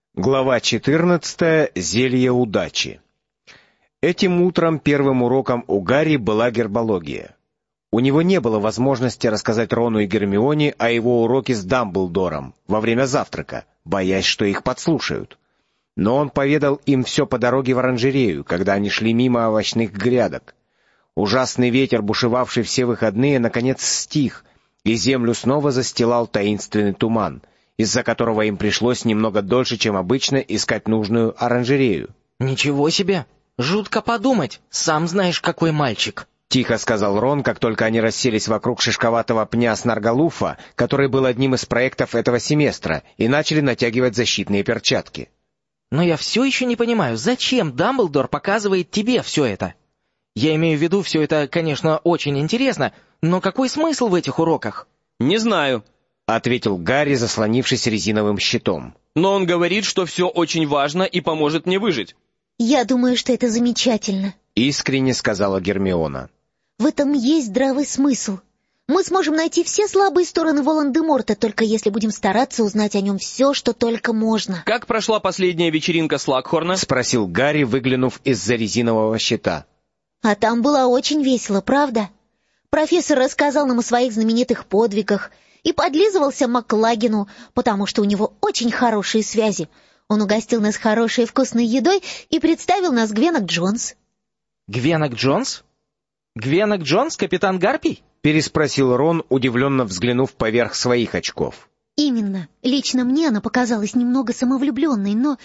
Глава 14. Зелье удачи. Этим утром первым уроком у Гарри была гербология. У него не было возможности рассказать Рону и Гермионе о его уроке с Дамблдором во время завтрака, боясь, что их подслушают. Но он поведал им все по дороге в оранжерею, когда они шли мимо овощных грядок. Ужасный ветер, бушевавший все выходные, наконец стих, и землю снова застилал таинственный туман, из-за которого им пришлось немного дольше, чем обычно, искать нужную оранжерею. «Ничего себе! Жутко подумать! Сам знаешь, какой мальчик!» — тихо сказал Рон, как только они расселись вокруг шишковатого пня Снаргалуфа, который был одним из проектов этого семестра, и начали натягивать защитные перчатки. «Но я все еще не понимаю, зачем Дамблдор показывает тебе все это? Я имею в виду, все это, конечно, очень интересно, но какой смысл в этих уроках?» «Не знаю», — ответил Гарри, заслонившись резиновым щитом. «Но он говорит, что все очень важно и поможет мне выжить». «Я думаю, что это замечательно», — искренне сказала Гермиона. «В этом есть здравый смысл. Мы сможем найти все слабые стороны Волан-де-Морта, только если будем стараться узнать о нем все, что только можно». «Как прошла последняя вечеринка Слакхорна?» — спросил Гарри, выглянув из-за резинового щита. «А там было очень весело, правда? Профессор рассказал нам о своих знаменитых подвигах и подлизывался Маклагину, потому что у него очень хорошие связи. Он угостил нас хорошей и вкусной едой и представил нас Гвенок Джонс». «Гвенок Джонс? Гвенок Джонс, капитан Гарпий?» — переспросил Рон, удивленно взглянув поверх своих очков. «Именно. Лично мне она показалась немного самовлюбленной, но...»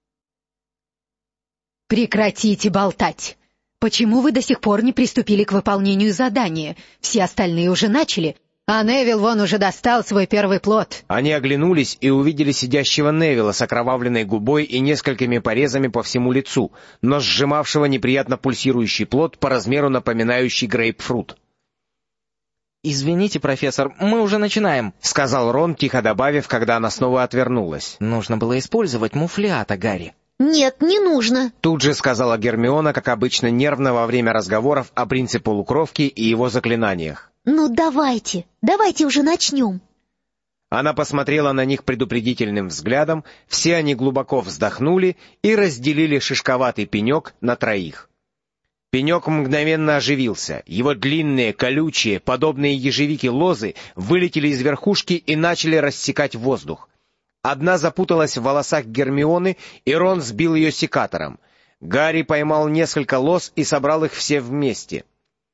«Прекратите болтать! Почему вы до сих пор не приступили к выполнению задания? Все остальные уже начали, а Невилл вон уже достал свой первый плод». Они оглянулись и увидели сидящего Невилла с окровавленной губой и несколькими порезами по всему лицу, но сжимавшего неприятно пульсирующий плод по размеру напоминающий грейпфрут. «Извините, профессор, мы уже начинаем», — сказал Рон, тихо добавив, когда она снова отвернулась. «Нужно было использовать муфлиата, Гарри». «Нет, не нужно», — тут же сказала Гермиона, как обычно нервно во время разговоров о принце полукровки и его заклинаниях. «Ну давайте уже начнем». Она посмотрела на них предупредительным взглядом, все они глубоко вздохнули и разделили шишковатый пенек на троих. Пенек мгновенно оживился, его длинные, колючие, подобные ежевике лозы вылетели из верхушки и начали рассекать воздух. Одна запуталась в волосах Гермионы, и Рон сбил ее секатором. Гарри поймал несколько лоз и собрал их все вместе.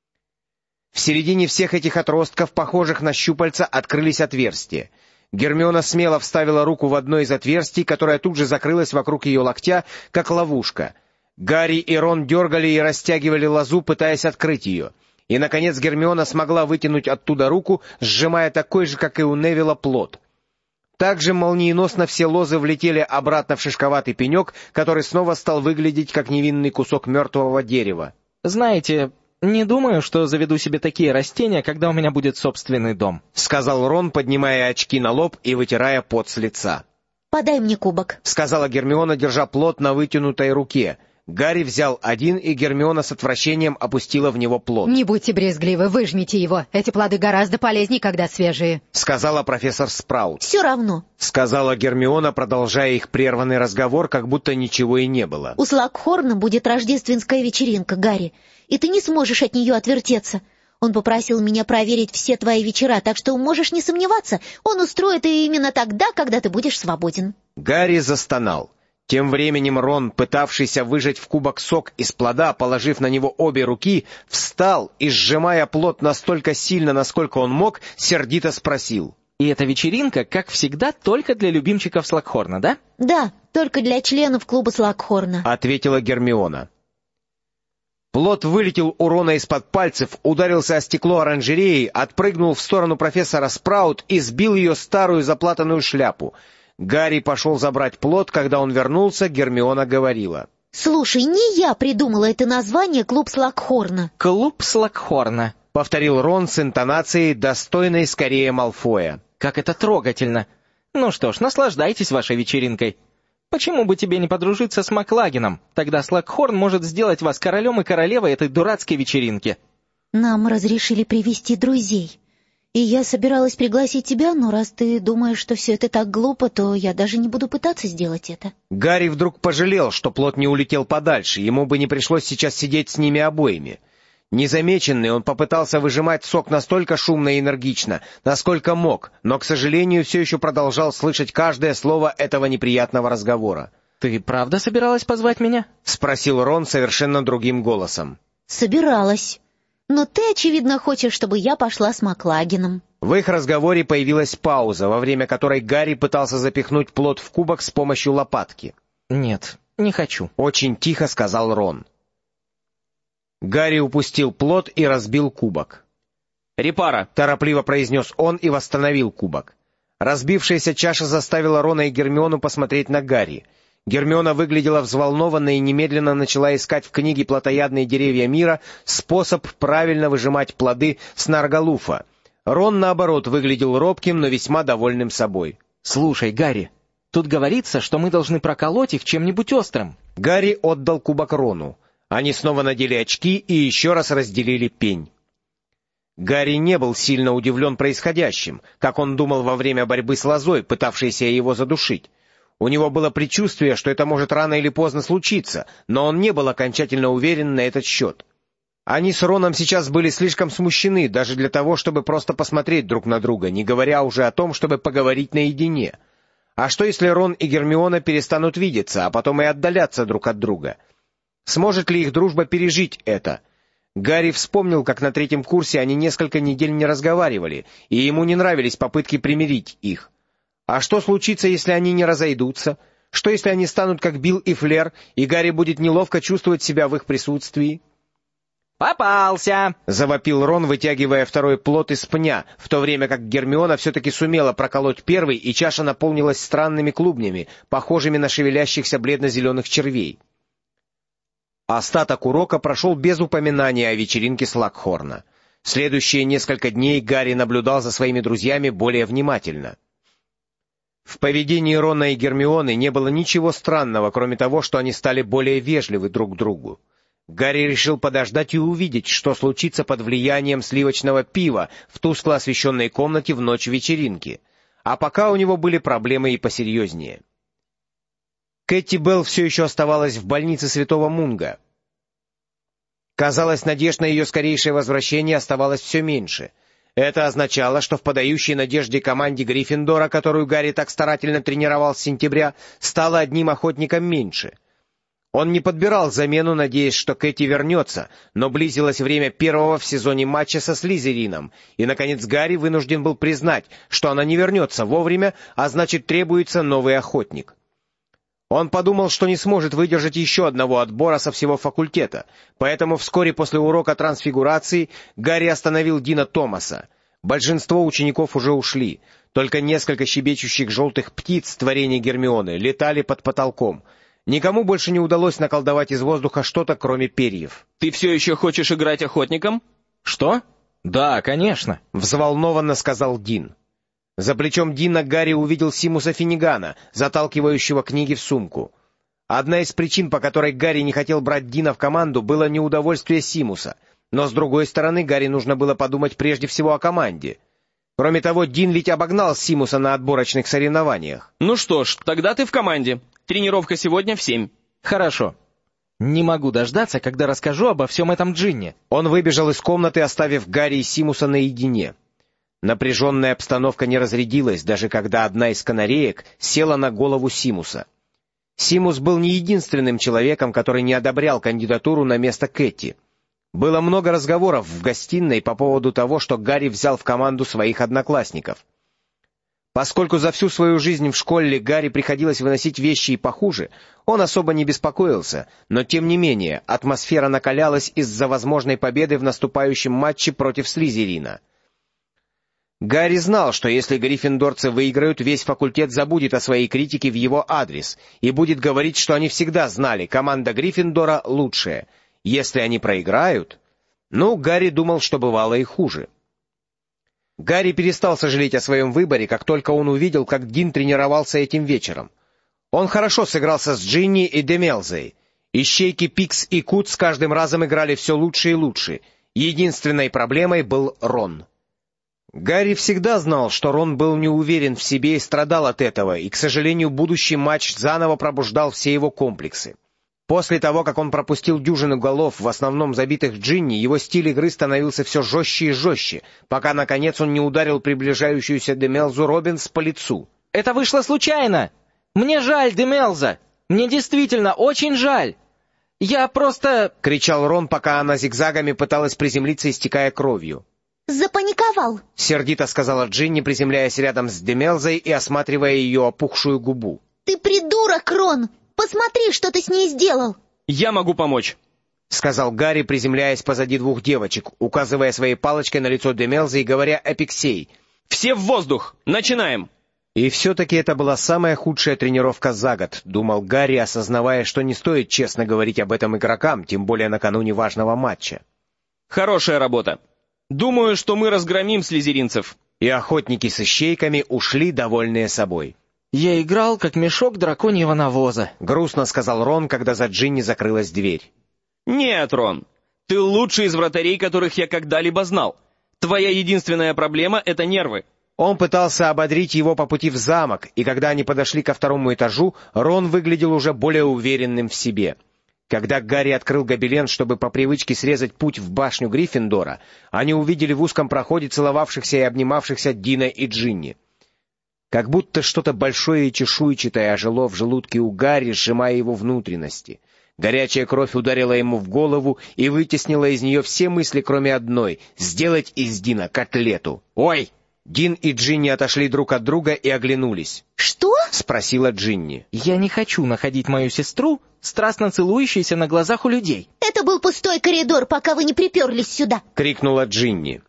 В середине всех этих отростков, похожих на щупальца, открылись отверстия. Гермиона смело вставила руку в одно из отверстий, которое тут же закрылось вокруг ее локтя, как ловушка. Гарри и Рон дергали и растягивали лозу, пытаясь открыть ее. И, наконец, Гермиона смогла вытянуть оттуда руку, сжимая такой же, как и у Невилла, плод. Также молниеносно все лозы влетели обратно в шишковатый пенек, который снова стал выглядеть, как невинный кусок мертвого дерева. «Знаете, не думаю, что заведу себе такие растения, когда у меня будет собственный дом», — сказал Рон, поднимая очки на лоб и вытирая пот с лица. «Подай мне кубок», — сказала Гермиона, держа плод на вытянутой руке. Гарри взял один, и Гермиона с отвращением опустила в него плод. «Не будьте брезгливы, выжмите его. Эти плоды гораздо полезнее, когда свежие», — сказала профессор Спраут. «Все равно», — сказала Гермиона, продолжая их прерванный разговор, как будто ничего и не было. «У Слакхорна будет рождественская вечеринка, Гарри, и ты не сможешь от нее отвертеться. Он попросил меня проверить все твои вечера, так что можешь не сомневаться, он устроит ее именно тогда, когда ты будешь свободен». Гарри застонал. Тем временем Рон, пытавшийся выжать в кубок сок из плода, положив на него обе руки, встал и, сжимая плод настолько сильно, насколько он мог, сердито спросил. «И эта вечеринка, как всегда, только для любимчиков Слакхорна, да?» «Да, только для членов клуба Слакхорна», — ответила Гермиона. Плод вылетел у Рона из-под пальцев, ударился о стекло оранжереи, отпрыгнул в сторону профессора Спраут и сбил ее старую заплатанную шляпу. Гарри пошел забрать плод, когда он вернулся, Гермиона говорила. «Слушай, не я придумала это название «Клуб Слакхорна». «Клуб Слакхорна», — повторил Рон с интонацией, достойной скорее Малфоя. «Как это трогательно! Ну что ж, наслаждайтесь вашей вечеринкой. Почему бы тебе не подружиться с Маклагином? Тогда Слакхорн может сделать вас королем и королевой этой дурацкой вечеринки». «Нам разрешили привести друзей. И я собиралась пригласить тебя, но раз ты думаешь, что все это так глупо, то я даже не буду пытаться сделать это». Гарри вдруг пожалел, что плот не улетел подальше, ему бы не пришлось сейчас сидеть с ними обоими. Незамеченный, он попытался выжимать сок настолько шумно и энергично, насколько мог, но, к сожалению, все еще продолжал слышать каждое слово этого неприятного разговора. «Ты правда собиралась позвать меня?» — спросил Рон совершенно другим голосом. «Собиралась. Но ты, очевидно, хочешь, чтобы я пошла с Маклагеном». В их разговоре появилась пауза, во время которой Гарри пытался запихнуть плот в кубок с помощью лопатки. «Нет, не хочу», — очень тихо сказал Рон. Гарри упустил плот и разбил кубок. «Репара!» — торопливо произнес он и восстановил кубок. Разбившаяся чаша заставила Рона и Гермиону посмотреть на Гарри. Гермиона выглядела взволнованной и немедленно начала искать в книге «Плотоядные деревья мира» способ правильно выжимать плоды снаргалуфа. Рон, наоборот, выглядел робким, но весьма довольным собой. «Слушай, Гарри, тут говорится, что мы должны проколоть их чем-нибудь острым». Гарри отдал кубок Рону. Они снова надели очки и еще раз разделили пень. Гарри не был сильно удивлен происходящим, как он думал во время борьбы с лозой, пытавшейся его задушить. У него было предчувствие, что это может рано или поздно случиться, но он не был окончательно уверен на этот счет. Они с Роном сейчас были слишком смущены даже для того, чтобы просто посмотреть друг на друга, не говоря уже о том, чтобы поговорить наедине. А что, если Рон и Гермиона перестанут видеться, а потом и отдаляться друг от друга? Сможет ли их дружба пережить это? Гарри вспомнил, как на 3-м курсе они несколько недель не разговаривали, и ему не нравились попытки примирить их. А что случится, если они не разойдутся? Что, если они станут как Билл и Флер, и Гарри будет неловко чувствовать себя в их присутствии? «Попался!» — завопил Рон, вытягивая второй плот из пня, в то время как Гермиона все-таки сумела проколоть первый, и чаша наполнилась странными клубнями, похожими на шевелящихся бледно-зеленых червей. Остаток урока прошел без упоминания о вечеринке Слакхорна. Следующие несколько дней Гарри наблюдал за своими друзьями более внимательно. В поведении Рона и Гермионы не было ничего странного, кроме того, что они стали более вежливы друг к другу. Гарри решил подождать и увидеть, что случится под влиянием сливочного пива в тускло освещенной комнате в ночь вечеринки. А пока у него были проблемы и посерьезнее. Кэти Белл все еще оставалась в больнице Святого Мунга. Казалось, надежд на ее скорейшее возвращение оставалось все меньше. Это означало, что в подающей надежде команде Гриффиндора, которую Гарри так старательно тренировал с сентября, стало одним охотником меньше. Он не подбирал замену, надеясь, что Кэти вернется, но близилось время первого в сезоне матча со Слизерином, и, наконец, Гарри вынужден был признать, что она не вернется вовремя, а значит, требуется новый охотник. Он подумал, что не сможет выдержать еще одного отбора со всего факультета, поэтому вскоре после урока трансфигурации Гарри остановил Дина Томаса. Большинство учеников уже ушли, только несколько щебечущих желтых птиц творения Гермионы летали под потолком. Никому больше не удалось наколдовать из воздуха что-то, кроме перьев. «Ты все еще хочешь играть охотником?» «Что? Да, конечно», — взволнованно сказал Дин. За плечом Дина Гарри увидел Симуса Финнигана, заталкивающего книги в сумку. Одна из причин, по которой Гарри не хотел брать Дина в команду, было неудовольствие Симуса, но, с другой стороны, Гарри нужно было подумать прежде всего о команде. Кроме того, Дин ведь обогнал Симуса на отборочных соревнованиях. «Ну что ж, тогда ты в команде. Тренировка сегодня в 7. «Хорошо. Не могу дождаться, когда расскажу обо всем этом Джинни». Он выбежал из комнаты, оставив Гарри и Симуса наедине. Напряженная обстановка не разрядилась, даже когда одна из канареек села на голову Симуса. Симус был не единственным человеком, который не одобрял кандидатуру на место Кэти. Было много разговоров в гостиной по поводу того, что Гарри взял в команду своих одноклассников. Поскольку за всю свою жизнь в школе Гарри приходилось выносить вещи и похуже, он особо не беспокоился, но тем не менее атмосфера накалялась из-за возможной победы в наступающем матче против Слизерина. Гарри знал, что если гриффиндорцы выиграют, весь факультет забудет о своей критике в его адрес и будет говорить, что они всегда знали, команда Гриффиндора лучшая. Если они проиграют... Гарри думал, что бывало и хуже. Гарри перестал сожалеть о своем выборе, как только он увидел, как Дин тренировался этим вечером. Он хорошо сыгрался с Джинни и Демелзой. Ищейки Пикс и Кут с каждым разом играли все лучше и лучше. Единственной проблемой был Рон. Гарри всегда знал, что Рон был не уверен в себе и страдал от этого, и, к сожалению, будущий матч заново пробуждал все его комплексы. После того, как он пропустил дюжину голов, в основном забитых Джинни, его стиль игры становился все жестче и жестче, пока, наконец, он не ударил приближающуюся Демелзу Робинс по лицу. «Это вышло случайно! Мне жаль Демелза! Мне действительно очень жаль! Я просто...» — кричал Рон, пока она зигзагами пыталась приземлиться, истекая кровью. «Запаниковал!» — сердито сказала Джинни, приземляясь рядом с Демелзой и осматривая ее опухшую губу. «Ты придурок, Рон! Посмотри, что ты с ней сделал!» «Я могу помочь», — сказал Гарри, приземляясь позади двух девочек, указывая своей палочкой на лицо Демелзы и говоря «Эпиксей». «Все в воздух! Начинаем!» И все-таки это была самая худшая тренировка за год, думал Гарри, осознавая, что не стоит честно говорить об этом игрокам, тем более накануне важного матча. «Хорошая работа. Думаю, что мы разгромим слизеринцев». И охотники с ищейками ушли, довольные собой. «Я играл, как мешок драконьего навоза», — грустно сказал Рон, когда за Джинни закрылась дверь. «Нет, Рон, ты лучший из вратарей, которых я когда-либо знал. Твоя единственная проблема — это нервы». Он пытался ободрить его по пути в замок, и когда они подошли ко второму этажу, Рон выглядел уже более уверенным в себе. Когда Гарри открыл гобелен, чтобы по привычке срезать путь в башню Гриффиндора, они увидели в узком проходе целовавшихся и обнимавшихся Дина и Джинни. Как будто что-то большое и чешуйчатое ожило в желудке у Гарри, сжимая его внутренности. Горячая кровь ударила ему в голову и вытеснила из нее все мысли, кроме одной — сделать из Дина котлету. «Ой!» Дин и Джинни отошли друг от друга и оглянулись. «Что?» — спросила Джинни. «Я не хочу находить мою сестру, страстно целующейся на глазах у людей». «Это был пустой коридор, пока вы не приперлись сюда!» — крикнула Джинни.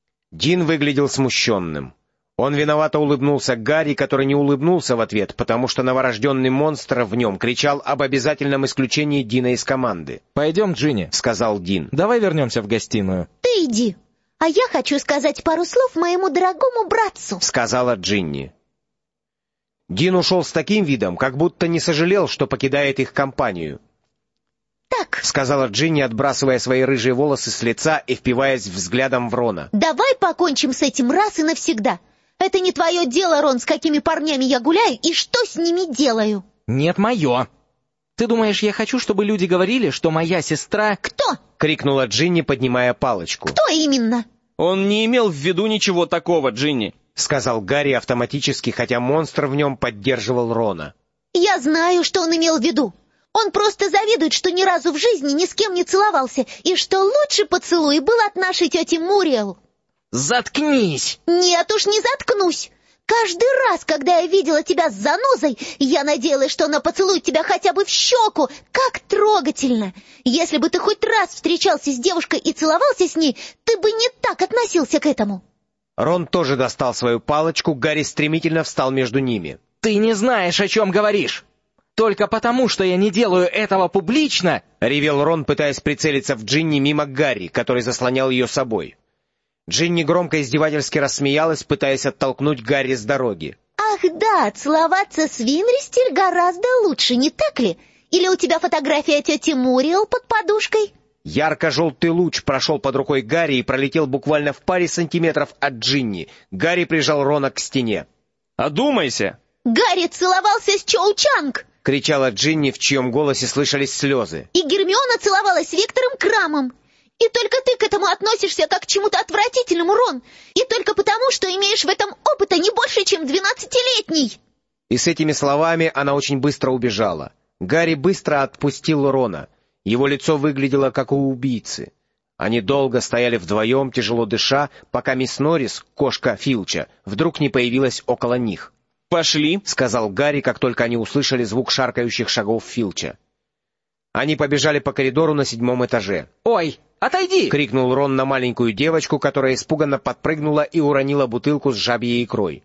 Дин выглядел смущенным. Он виновато улыбнулся Гарри, который не улыбнулся в ответ, потому что новорожденный монстр в нем кричал об обязательном исключении Дина из команды. «Пойдем, Джинни», — сказал Дин. «Давай вернемся в гостиную». «Ты иди, а я хочу сказать пару слов моему дорогому братцу», — сказала Джинни. Дин ушел с таким видом, как будто не сожалел, что покидает их компанию. «Так», — сказала Джинни, отбрасывая свои рыжие волосы с лица и впиваясь взглядом в Рона. «давай покончим с этим раз и навсегда. Это не твое дело, Рон, с какими парнями я гуляю и что с ними делаю». «Нет, мое. Ты думаешь, я хочу, чтобы люди говорили, что моя сестра...» «Кто?» — крикнула Джинни, поднимая палочку. «Кто именно?» «Он не имел в виду ничего такого, Джинни», — сказал Гарри автоматически, хотя монстр в нем поддерживал Рона. «Я знаю, что он имел в виду. Он просто завидует, что ни разу в жизни ни с кем не целовался, и что лучший поцелуй был от нашей тети Муриэл». «Заткнись!» «Нет уж, не заткнусь. Каждый раз, когда я видела тебя с занозой, я надеялась, что она поцелует тебя хотя бы в щеку. Как трогательно! Если бы ты хоть раз встречался с девушкой и целовался с ней, ты бы не так относился к этому». Рон тоже достал свою палочку, Гарри стремительно встал между ними. «Ты не знаешь, о чем говоришь! Только потому, что я не делаю этого публично!» — ревел Рон, пытаясь прицелиться в Джинни мимо Гарри, который заслонял ее собой. Джинни громко издевательски рассмеялась, пытаясь оттолкнуть Гарри с дороги. «Ах да, целоваться с Винристель гораздо лучше, не так ли? Или у тебя фотография тети Муриэл под подушкой?» Ярко-желтый луч прошел под рукой Гарри и пролетел буквально в паре сантиметров от Джинни. Гарри прижал Рона к стене. «Одумайся!» «Гарри целовался с Чоу Чанг!» — кричала Джинни, в чьем голосе слышались слезы. «И Гермиона целовалась с Виктором Крамом! И только ты к этому относишься как к чему-то отвратительному, Рон! И только потому, что имеешь в этом опыта не больше, чем 12-летний!» И с этими словами она очень быстро убежала. Гарри быстро отпустил Рона. Его лицо выглядело, как у убийцы. Они долго стояли вдвоем, тяжело дыша, пока мисс Норрис, кошка Филча, вдруг не появилась около них. «Пошли», — сказал Гарри, как только они услышали звук шаркающих шагов Филча. Они побежали по коридору на 7-м этаже. «Ой, отойди!» — крикнул Рон на маленькую девочку, которая испуганно подпрыгнула и уронила бутылку с жабьей икрой.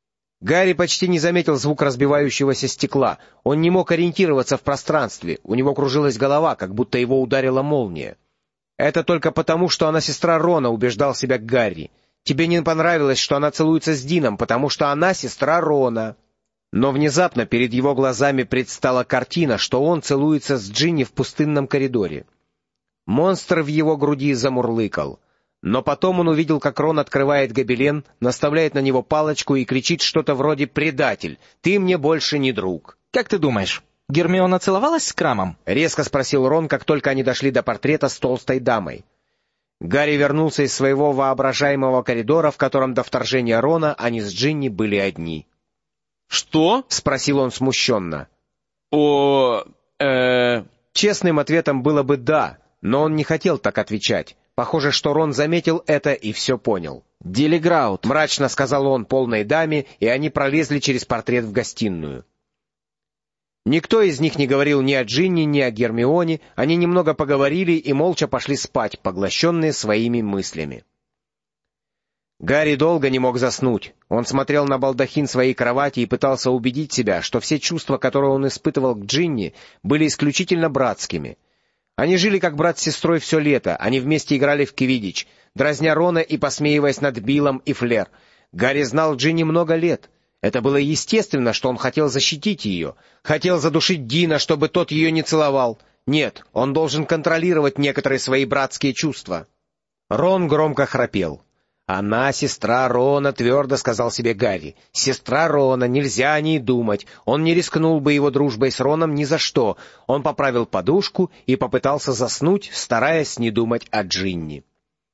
Гарри почти не заметил звук разбивающегося стекла. Он не мог ориентироваться в пространстве. У него кружилась голова, как будто его ударила молния. «Это только потому, что она сестра Рона», — убеждал себя Гарри. «Тебе не понравилось, что она целуется с Дином, потому что она сестра Рона». Но внезапно перед его глазами предстала картина, что он целуется с Джинни в пустынном коридоре. Монстр в его груди замурлыкал. Но потом он увидел, как Рон открывает гобелен, наставляет на него палочку и кричит что-то вроде «Предатель! Ты мне больше не друг!» «Как ты думаешь, Гермиона целовалась с Крамом?» — резко спросил Рон, как только они дошли до портрета с толстой дамой. Гарри вернулся из своего воображаемого коридора, в котором до вторжения Рона они с Джинни были одни. «Что?» — спросил он смущенно. Честным ответом было бы «да», но он не хотел так отвечать. Похоже, что Рон заметил это и все понял. «Дилиграут», — мрачно сказал он полной даме, и они пролезли через портрет в гостиную. Никто из них не говорил ни о Джинни, ни о Гермионе, они немного поговорили и молча пошли спать, поглощенные своими мыслями. Гарри долго не мог заснуть. Он смотрел на балдахин своей кровати и пытался убедить себя, что все чувства, которые он испытывал к Джинни, были исключительно братскими. Они жили как брат с сестрой все лето, они вместе играли в квиддич, дразня Рона и посмеиваясь над Биллом и Флер. Гарри знал Джинни много лет. Это было естественно, что он хотел защитить ее, хотел задушить Дина, чтобы тот ее не целовал. Нет, он должен контролировать некоторые свои братские чувства. Рон громко храпел. «Она сестра Рона», — твердо сказал себе Гарри. «Сестра Рона, нельзя о ней думать. Он не рискнул бы его дружбой с Роном ни за что». Он поправил подушку и попытался заснуть, стараясь не думать о Джинни.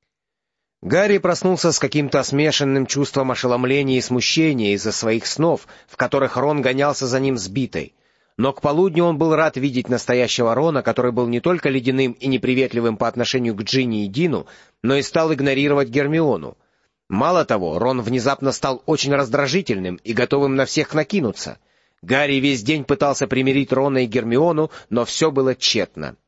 Гарри проснулся с каким-то смешанным чувством ошеломления и смущения из-за своих снов, в которых Рон гонялся за ним сбитой. Но к полудню он был рад видеть настоящего Рона, который был не только ледяным и неприветливым по отношению к Джинни и Дину, но и стал игнорировать Гермиону. Мало того, Рон внезапно стал очень раздражительным и готовым на всех накинуться. Гарри весь день пытался примирить Рона и Гермиону, но все было тщетно.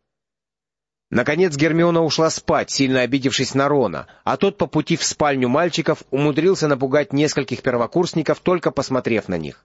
Наконец Гермиона ушла спать, сильно обидевшись на Рона, а тот по пути в спальню мальчиков умудрился напугать нескольких первокурсников, только посмотрев на них.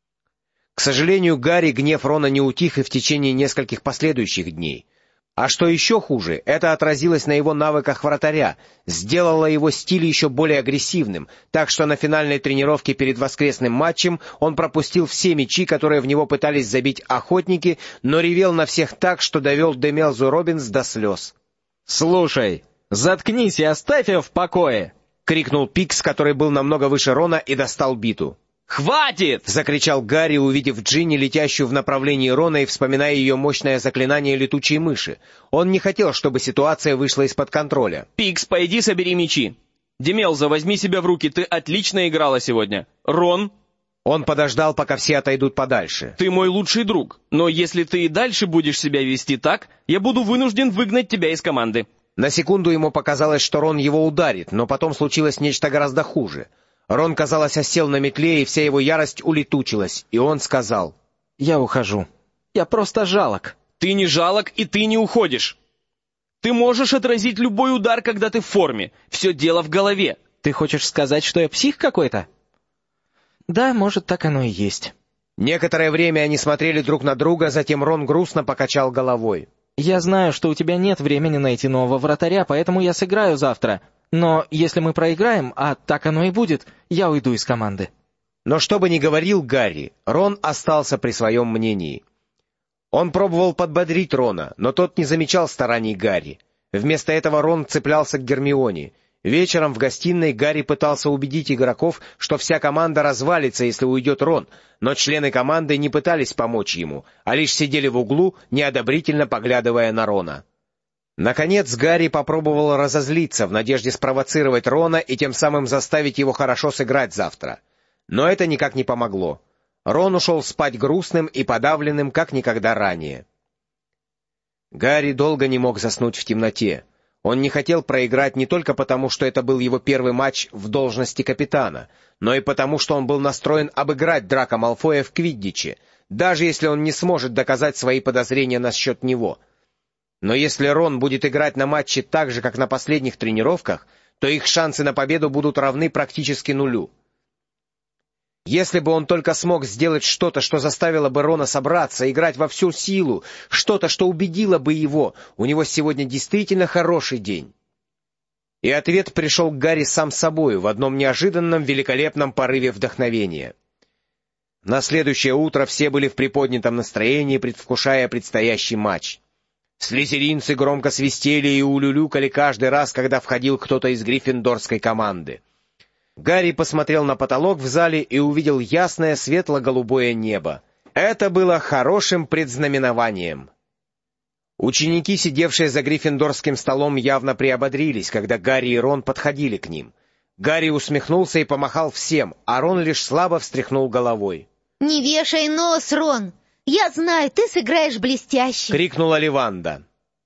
К сожалению, Гарри гнев Рона не утих и в течение нескольких последующих дней. А что еще хуже, это отразилось на его навыках вратаря, сделало его стиль еще более агрессивным, так что на финальной тренировке перед воскресным матчем он пропустил все мячи, которые в него пытались забить охотники, но ревел на всех так, что довел Демелзу Роббинс до слез. «Слушай, заткнись и оставь ее в покое!» — крикнул Пикс, который был намного выше Рона, и достал биту. «Хватит!» — закричал Гарри, увидев Джинни, летящую в направлении Рона, и вспоминая ее мощное заклинание летучей мыши. Он не хотел, чтобы ситуация вышла из-под контроля. «Пикс, пойди собери мячи. Демелза, возьми себя в руки, ты отлично играла сегодня. Рон...» Он подождал, пока все отойдут подальше. «Ты мой лучший друг, но если ты и дальше будешь себя вести так, я буду вынужден выгнать тебя из команды». На секунду ему показалось, что Рон его ударит, но потом случилось нечто гораздо хуже. Рон, казалось, осел на метле, и вся его ярость улетучилась, и он сказал: «Я ухожу. Я просто жалок». «Ты не жалок, и ты не уходишь. Ты можешь отразить любой удар, когда ты в форме. Все дело в голове». «Ты хочешь сказать, что я псих какой-то?» «Да, может, так оно и есть». Некоторое время они смотрели друг на друга, затем Рон грустно покачал головой. «Я знаю, что у тебя нет времени найти нового вратаря, поэтому я сыграю завтра. Но если мы проиграем, а так оно и будет, я уйду из команды». Но что бы ни говорил Гарри, Рон остался при своем мнении. Он пробовал подбодрить Рона, но тот не замечал стараний Гарри. Вместо этого Рон цеплялся к Гермионе. Вечером в гостиной Гарри пытался убедить игроков, что вся команда развалится, если уйдет Рон, но члены команды не пытались помочь ему, а лишь сидели в углу, неодобрительно поглядывая на Рона. Наконец Гарри попробовал разозлиться в надежде спровоцировать Рона и тем самым заставить его хорошо сыграть завтра. Но это никак не помогло. Рон ушел спать грустным и подавленным, как никогда ранее. Гарри долго не мог заснуть в темноте. Он не хотел проиграть не только потому, что это был его первый матч в должности капитана, но и потому, что он был настроен обыграть Драко Малфоя в квиддиче, даже если он не сможет доказать свои подозрения насчет него. Но если Рон будет играть на матче так же, как на последних тренировках, то их шансы на победу будут равны практически нулю. Если бы он только смог сделать что-то, что заставило бы Рона собраться, играть во всю силу, что-то, что убедило бы его, у него сегодня действительно хороший день. И ответ пришел к Гарри сам собою в одном неожиданном великолепном порыве вдохновения. На следующее утро все были в приподнятом настроении, предвкушая предстоящий матч. Слизеринцы громко свистели и улюлюкали каждый раз, когда входил кто-то из гриффиндорской команды. Гарри посмотрел на потолок в зале и увидел ясное светло-голубое небо. Это было хорошим предзнаменованием. Ученики, сидевшие за гриффиндорским столом, явно приободрились, когда Гарри и Рон подходили к ним. Гарри усмехнулся и помахал всем, а Рон лишь слабо встряхнул головой. «Не вешай нос, Рон! Я знаю, ты сыграешь блестяще!» — крикнула Ливанда.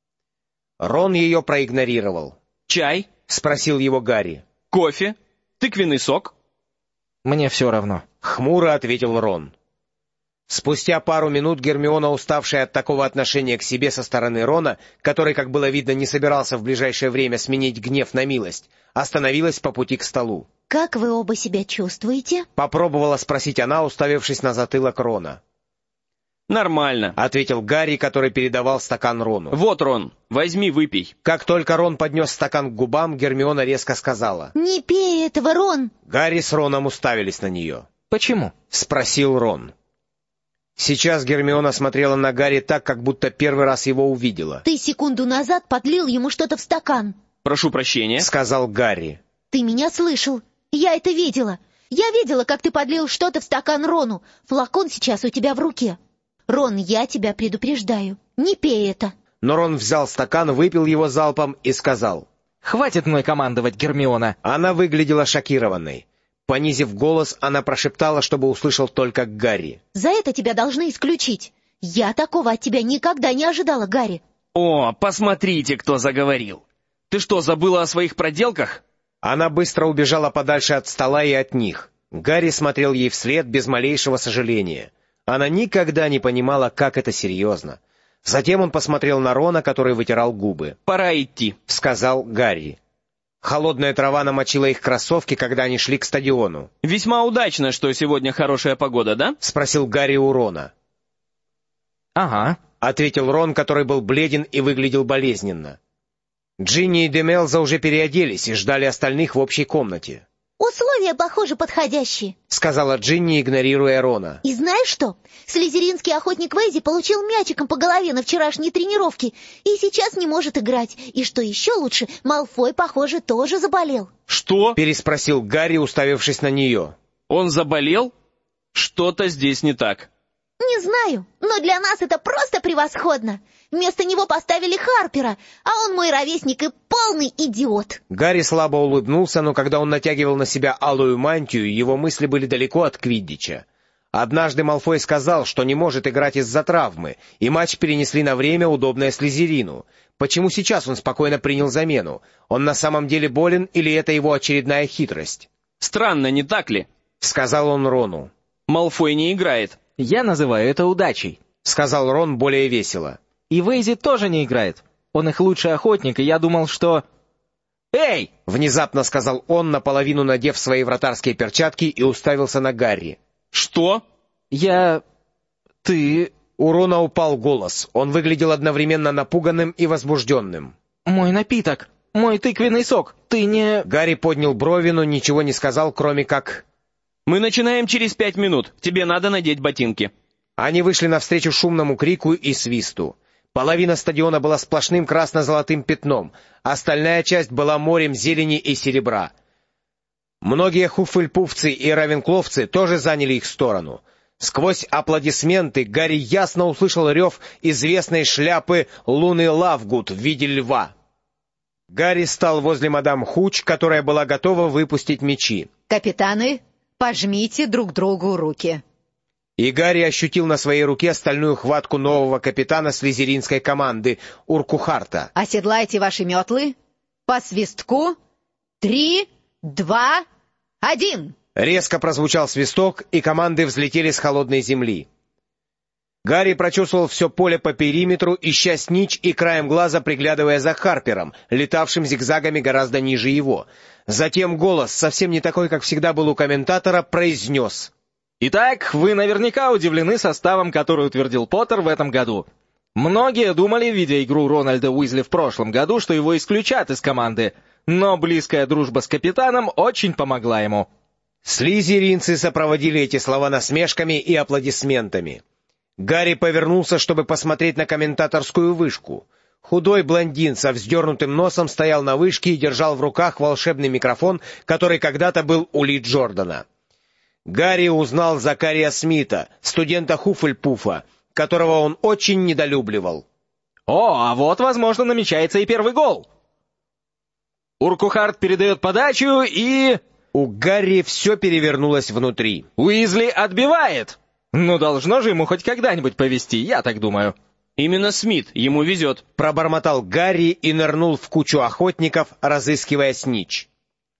Рон ее проигнорировал. «Чай? — спросил его Гарри. Кофе? Тыквенный сок?» «Мне все равно», — хмуро ответил Рон. Спустя пару минут Гермиона, уставшая от такого отношения к себе со стороны Рона, который, как было видно, не собирался в ближайшее время сменить гнев на милость, остановилась по пути к столу. «Как вы оба себя чувствуете?» — попробовала спросить она, уставившись на затылок Рона. «Нормально», — ответил Гарри, который передавал стакан Рону. «Вот, Рон, возьми, выпей». Как только Рон поднес стакан к губам, Гермиона резко сказала: «Не пей этого, Рон!» Гарри с Роном уставились на нее. «Почему?» — спросил Рон. Сейчас Гермиона смотрела на Гарри так, как будто первый раз его увидела. «Ты секунду назад подлил ему что-то в стакан», «Прошу прощения», — сказал Гарри. «Ты меня слышал. Я это видела. Я видела, как ты подлил что-то в стакан Рону. Флакон сейчас у тебя в руке. Рон, я тебя предупреждаю. Не пей это». Но Рон взял стакан, выпил его залпом и сказал: «Хватит мной командовать, Гермиона!» Она выглядела шокированной. Понизив голос, она прошептала, чтобы услышал только Гарри: «За это тебя должны исключить. Я такого от тебя никогда не ожидала, Гарри». «О, посмотрите, кто заговорил! Ты что, забыла о своих проделках?» Она быстро убежала подальше от стола и от них. Гарри смотрел ей вслед без малейшего сожаления. Она никогда не понимала, как это серьезно. Затем он посмотрел на Рона, который вытирал губы. «Пора идти», — сказал Гарри. Холодная трава намочила их кроссовки, когда они шли к стадиону. «Весьма удачно, что сегодня хорошая погода, да?» — спросил Гарри у Рона. «Ага», — ответил Рон, который был бледен и выглядел болезненно. Джинни и Демелза уже переоделись и ждали остальных в общей комнате. «Условия, похоже, подходящие», — сказала Джинни, игнорируя Рона. «И знаешь что? Слизеринский охотник Вейзи получил мячиком по голове на вчерашней тренировке и сейчас не может играть. И что еще лучше, Малфой, похоже, тоже заболел». «Что?» — переспросил Гарри, уставившись на нее. «Он заболел? Что-то здесь не так». «Не знаю, но для нас это просто превосходно. Вместо него поставили Харпера, а он мой ровесник и полный идиот». Гарри слабо улыбнулся, но когда он натягивал на себя алую мантию, его мысли были далеко от квиддича. Однажды Малфой сказал, что не может играть из-за травмы, и матч перенесли на время, удобное Слизерину. Почему сейчас он спокойно принял замену? Он на самом деле болен, или это его очередная хитрость? «Странно, не так ли?» — сказал он Рону. «Малфой не играет». «Я называю это удачей», — сказал Рон более весело. «И Вейзи тоже не играет. Он их лучший охотник, и я думал, что...» «Эй!» — внезапно сказал он, наполовину надев свои вратарские перчатки, и уставился на Гарри. «Что?» «Ты...» У Рона упал голос. Он выглядел одновременно напуганным и возбужденным. «Мой напиток! Мой тыквенный сок! Ты не...» Гарри поднял брови, но ничего не сказал, кроме как... «Мы начинаем через 5 минут. Тебе надо надеть ботинки». Они вышли навстречу шумному крику и свисту. Половина стадиона была сплошным красно-золотым пятном, остальная часть была морем зелени и серебра. Многие хуффельпуфцы и равенкловцы тоже заняли их сторону. Сквозь аплодисменты Гарри ясно услышал рев известной шляпы Луны Лавгуд в виде льва. Гарри стал возле мадам Хуч, которая была готова выпустить мячи. «Капитаны, пожмите друг другу руки». И Гарри ощутил на своей руке стальную хватку нового капитана слизеринской команды Уркухарта. «Оседлайте ваши метлы. По свистку. 3, 2, 1». Резко прозвучал свисток, и команды взлетели с холодной земли. Гарри прочесывал все поле по периметру, ища снитч и краем глаза приглядывая за Харпером, летавшим зигзагами гораздо ниже его. Затем голос, совсем не такой, как всегда был у комментатора, произнес: «Итак, вы наверняка удивлены составом, который утвердил Поттер в этом году. Многие думали, видя игру Рональда Уизли в прошлом году, что его исключат из команды, но близкая дружба с капитаном очень помогла ему». Слизеринцы сопроводили эти слова насмешками и аплодисментами. Гарри повернулся, чтобы посмотреть на комментаторскую вышку. Худой блондин со вздернутым носом стоял на вышке и держал в руках волшебный микрофон, который когда-то был у Ли Джордана. Гарри узнал Закария Смита, студента Хуфльпуфа, которого он очень недолюбливал. О, а вот, возможно, намечается и первый гол. Уркухарт передает подачу и... У Гарри все перевернулось внутри. Уизли отбивает. Ну, должно же ему хоть когда-нибудь повезти, я так думаю. Именно Смит, ему везет. Пробормотал Гарри и нырнул в кучу охотников, разыскивая снитч.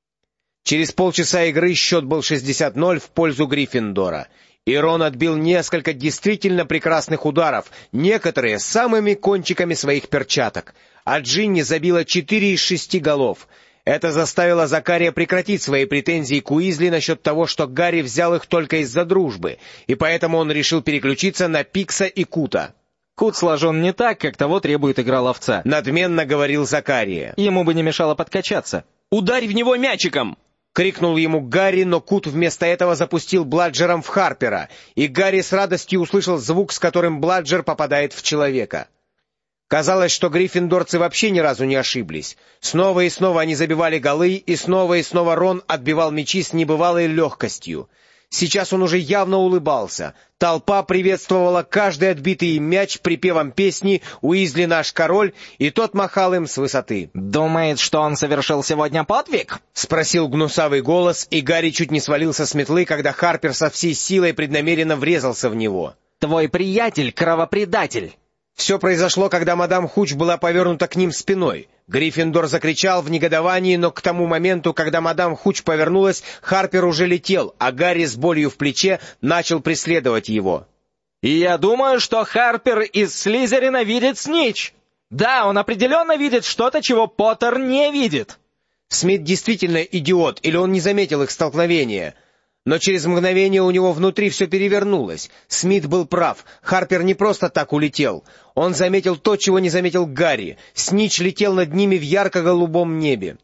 Через полчаса игры счет был 60-0 в пользу Гриффиндора, и Рон отбил несколько действительно прекрасных ударов, некоторые с самыми кончиками своих перчаток, а Джинни забила 4 из 6 голов. Это заставило Закария прекратить свои претензии к Уизли насчет того, что Гарри взял их только из-за дружбы, и поэтому он решил переключиться на Пикса и Кута. Кут сложен не так, как того требует игра ловца. Надменно говорил Закария. Ему бы не мешало подкачаться. «Ударь в него мячиком!» — крикнул ему Гарри, но Кут вместо этого запустил Бладжером в Харпера, и Гарри с радостью услышал звук, с которым Бладжер попадает в человека. Казалось, что гриффиндорцы вообще ни разу не ошиблись. Снова и снова они забивали голы, и снова Рон отбивал мячи с небывалой легкостью. Сейчас он уже явно улыбался. Толпа приветствовала каждый отбитый им мяч припевом песни «Уизли наш король», и тот махал им с высоты. «Думает, что он совершил сегодня подвиг?» — спросил гнусавый голос, и Гарри чуть не свалился с метлы, когда Харпер со всей силой преднамеренно врезался в него. «Твой приятель — кровопредатель!» Все произошло, когда мадам Хуч была повернута к ним спиной. Гриффиндор закричал в негодовании, но к тому моменту, когда мадам Хуч повернулась, Харпер уже летел, а Гарри с болью в плече начал преследовать его. «И я думаю, что Харпер из Слизерина видит снитч. Да, он определенно видит что-то, чего Поттер не видит». Смит действительно идиот, или он не заметил их столкновения. Но через мгновение у него внутри все перевернулось. Смит был прав. Харпер не просто так улетел. Он заметил то, чего не заметил Гарри. Снитч летел над ними в ярко-голубом небе.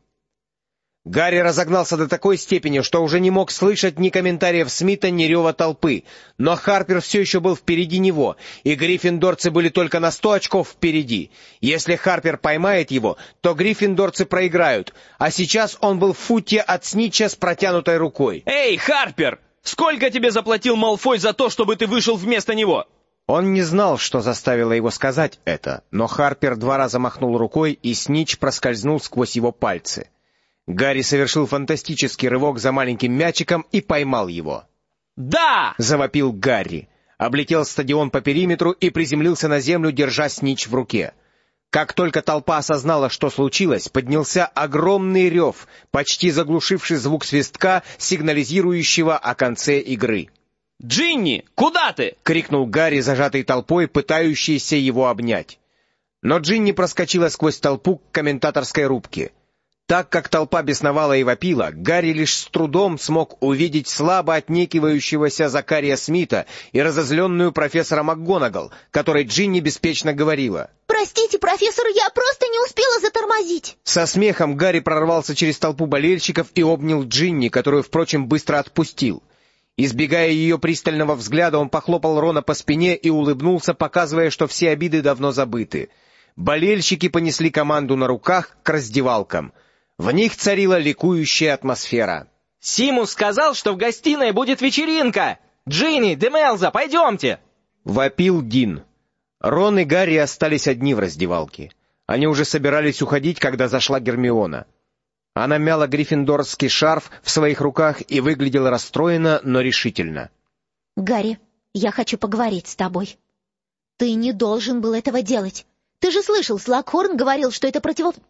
Гарри разогнался до такой степени, что уже не мог слышать ни комментариев Смита, ни рева толпы. Но Харпер все еще был впереди него, и гриффиндорцы были только на 100 очков впереди. Если Харпер поймает его, то гриффиндорцы проиграют, а сейчас он был в футе от Снитча с протянутой рукой. «Эй, Харпер! Сколько тебе заплатил Малфой за то, чтобы ты вышел вместо него?» Он не знал, что заставило его сказать это, но Харпер 2 раза махнул рукой, и Снитч проскользнул сквозь его пальцы. Гарри совершил фантастический рывок за маленьким мячиком и поймал его. «Да!» — завопил Гарри. Облетел стадион по периметру и приземлился на землю, держа снитч в руке. Как только толпа осознала, что случилось, поднялся огромный рев, почти заглушивший звук свистка, сигнализирующего о конце игры. «Джинни, куда ты?» — крикнул Гарри, зажатый толпой, пытающейся его обнять. Но Джинни проскочила сквозь толпу к комментаторской рубке. Так как толпа бесновала и вопила, Гарри лишь с трудом смог увидеть слабо отнекивающегося Закария Смита и разозленную профессора МакГонагал, которой Джинни беспечно говорила: «Простите, профессор, я просто не успела затормозить». Со смехом Гарри прорвался через толпу болельщиков и обнял Джинни, которую, впрочем, быстро отпустил. Избегая ее пристального взгляда, он похлопал Рона по спине и улыбнулся, показывая, что все обиды давно забыты. Болельщики понесли команду на руках к раздевалкам. В них царила ликующая атмосфера. «Симус сказал, что в гостиной будет вечеринка! Джинни, Демелза, пойдемте!» — вопил Дин. Рон и Гарри остались одни в раздевалке. Они уже собирались уходить, когда зашла Гермиона. Она мяла гриффиндорский шарф в своих руках и выглядела расстроенно, но решительно. «Гарри, я хочу поговорить с тобой. Ты не должен был этого делать. Ты же слышал, Слакхорн говорил, что это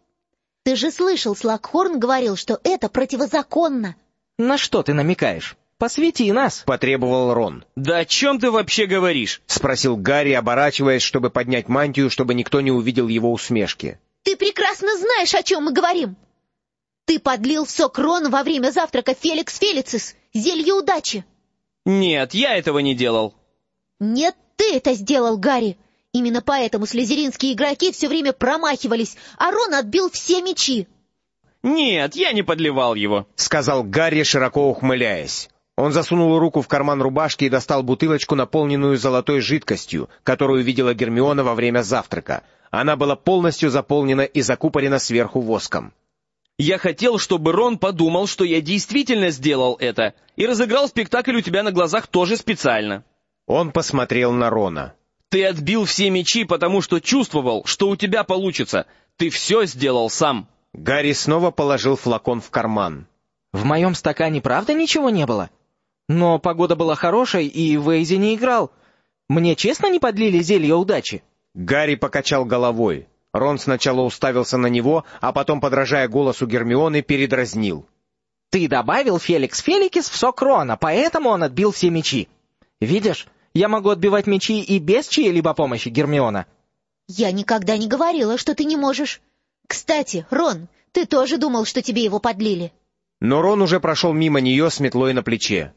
противозаконно». «На что ты намекаешь? Посвяти нас!» — потребовал Рон. «Да о чем ты вообще говоришь?» — спросил Гарри, оборачиваясь, чтобы поднять мантию, чтобы никто не увидел его усмешки. «Ты прекрасно знаешь, о чем мы говорим. Ты подлил в сок Рона во время завтрака Феликс Фелицис, зелье удачи». «Нет, я этого не делал». «Нет, ты это сделал, Гарри. Именно поэтому слизеринские игроки все время промахивались, а Рон отбил все мячи». «Нет, я не подливал его», — сказал Гарри, широко ухмыляясь. Он засунул руку в карман рубашки и достал бутылочку, наполненную золотой жидкостью, которую видела Гермиона во время завтрака. Она была полностью заполнена и закупорена сверху воском. Я хотел, чтобы Рон подумал, что я действительно сделал это, и разыграл спектакль у тебя на глазах тоже специально. Он посмотрел на Рона. Ты отбил все мячи, потому что чувствовал, что у тебя получится. Ты все сделал сам. Гарри снова положил флакон в карман. В моем стакане правда ничего не было? Но погода была хорошей, и Вейзи не играл. Мне честно не подлили зелье удачи? Гарри покачал головой. Рон сначала уставился на него, а потом, подражая голосу Гермионы, передразнил. Ты добавил Феликс Феликис в сок Рона, поэтому он отбил все мячи. Видишь, я могу отбивать мячи и без чьей-либо помощи, Гермиона. Я никогда не говорила, что ты не можешь. Кстати, Рон, ты тоже думал, что тебе его подлили? Но Рон уже прошел мимо нее с метлой на плече.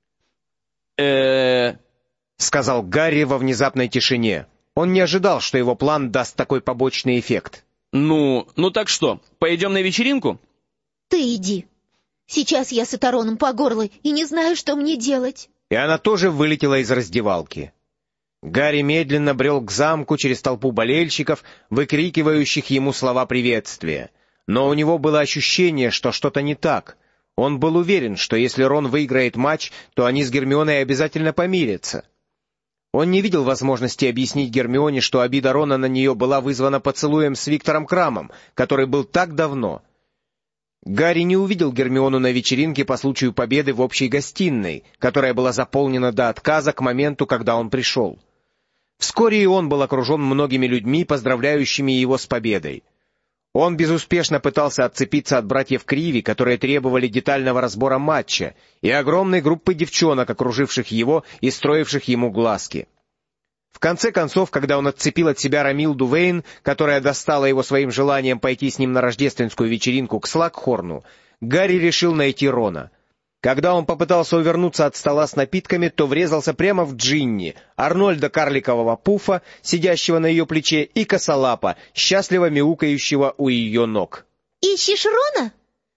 Сказал Гарри во внезапной тишине. Он не ожидал, что его план даст такой побочный эффект. Ну так что, пойдем на вечеринку? Ты иди. Сейчас я с Этароном по горло и не знаю, что мне делать. И она тоже вылетела из раздевалки. Гарри медленно брел к замку через толпу болельщиков, выкрикивающих ему слова приветствия. Но у него было ощущение, что что-то не так. Он был уверен, что если Рон выиграет матч, то они с Гермионой обязательно помирятся. Он не видел возможности объяснить Гермионе, что обида Рона на нее была вызвана поцелуем с Виктором Крамом, который был так давно. Гарри не увидел Гермиону на вечеринке по случаю победы в общей гостиной, которая была заполнена до отказа к моменту, когда он пришел. Вскоре и он был окружен многими людьми, поздравляющими его с победой. Он безуспешно пытался отцепиться от братьев Криви, которые требовали детального разбора матча, и огромной группы девчонок, окруживших его и строивших ему глазки. В конце концов, когда он отцепил от себя Ромилду Вейн, которая достала его своим желанием пойти с ним на рождественскую вечеринку к Слакхорну, Гарри решил найти Рона. Когда он попытался увернуться от стола с напитками, то врезался прямо в Джинни, Арнольда Карликового Пуфа, сидящего на ее плече, и Косолапа, счастливо мяукающего у ее ног. Ищешь Рона?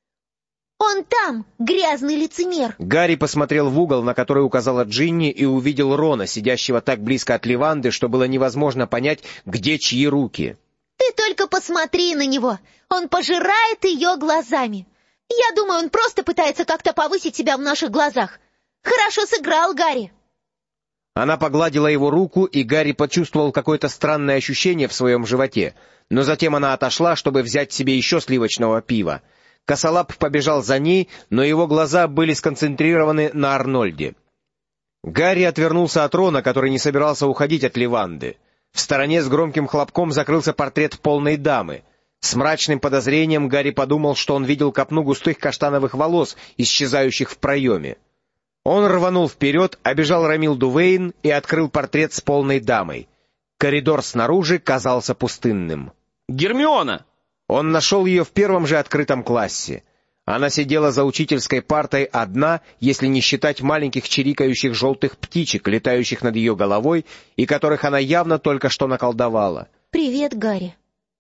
Он там, грязный лицемер. Гарри посмотрел в угол, на который указала Джинни, и увидел Рона, сидящего так близко от Ливанды, что было невозможно понять, где чьи руки. Ты только посмотри на него. Он пожирает ее глазами. Я думаю, он просто пытается как-то повысить себя в наших глазах. Хорошо сыграл, Гарри. Она погладила его руку, и Гарри почувствовал какое-то странное ощущение в своем животе, но затем она отошла, чтобы взять себе еще сливочного пива. Косолап побежал за ней, но его глаза были сконцентрированы на Арнольде. Гарри отвернулся от Рона, который не собирался уходить от Ливанды. В стороне с громким хлопком закрылся портрет полной дамы. С мрачным подозрением Гарри подумал, что он видел копну густых каштановых волос, исчезающих в проеме. Он рванул вперед, обежал Ромилду Вейн и открыл портрет с полной дамой. Коридор снаружи казался пустынным. «Гермиона!» Он нашел ее в первом же открытом классе. Она сидела за учительской партой одна, если не считать маленьких чирикающих желтых птичек, летающих над ее головой, и которых она явно только что наколдовала. Привет, Гарри.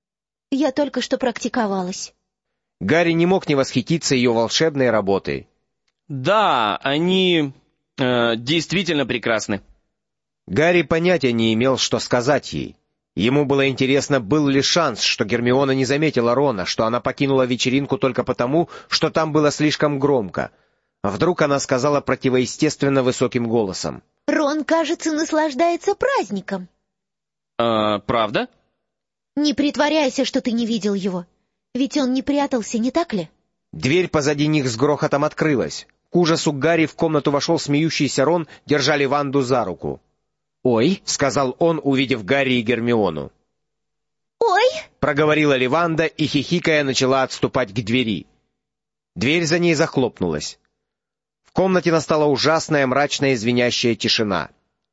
Я только что практиковалась. Гарри не мог не восхититься ее волшебной работой. Да, они действительно прекрасны. Гарри понятия не имел, что сказать ей. Ему было интересно, был ли шанс, что Гермиона не заметила Рона, что она покинула вечеринку только потому, что там было слишком громко. А вдруг она сказала противоестественно высоким голосом: Рон, кажется, наслаждается праздником. Правда? Не притворяйся, что ты не видел его. Ведь он не прятался, не так ли? Дверь позади них с грохотом открылась. К ужасу Гарри в комнату вошел смеющийся Рон, держа Ливанду за руку. «Ой», — сказал он, увидев Гарри и Гермиону. «Ой!» — проговорила Ливанда и, хихикая, начала отступать к двери. Дверь за ней захлопнулась. В комнате настала ужасная, мрачная, звенящая тишина.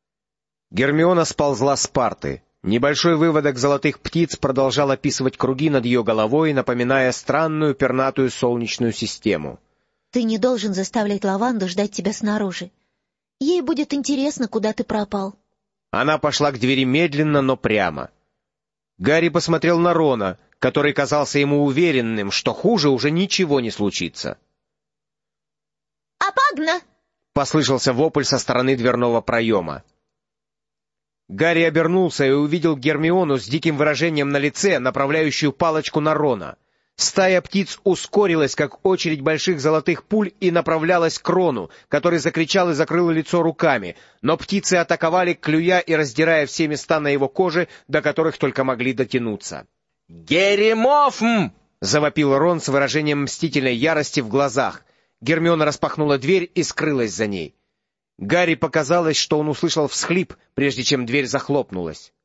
Гермиона сползла с парты. Небольшой выводок золотых птиц продолжал описывать круги над ее головой, напоминая странную пернатую солнечную систему. «Ты не должен заставлять Лаванду ждать тебя снаружи. Ей будет интересно, куда ты пропал». Она пошла к двери медленно, но прямо. Гарри посмотрел на Рона, который казался ему уверенным, что хуже уже ничего не случится. «Апагна!» — послышался вопль со стороны дверного проема. Гарри обернулся и увидел Гермиону с диким выражением на лице, направляющую палочку на Рона. Стая птиц ускорилась, как очередь больших золотых пуль, и направлялась к Рону, который закричал и закрыл лицо руками, но птицы атаковали, клюя и раздирая все места на его коже, до которых только могли дотянуться. «Герри-мофм!» — завопил Рон с выражением мстительной ярости в глазах. Гермиона распахнула дверь и скрылась за ней. Гарри показалось, что он услышал всхлип, прежде чем дверь захлопнулась.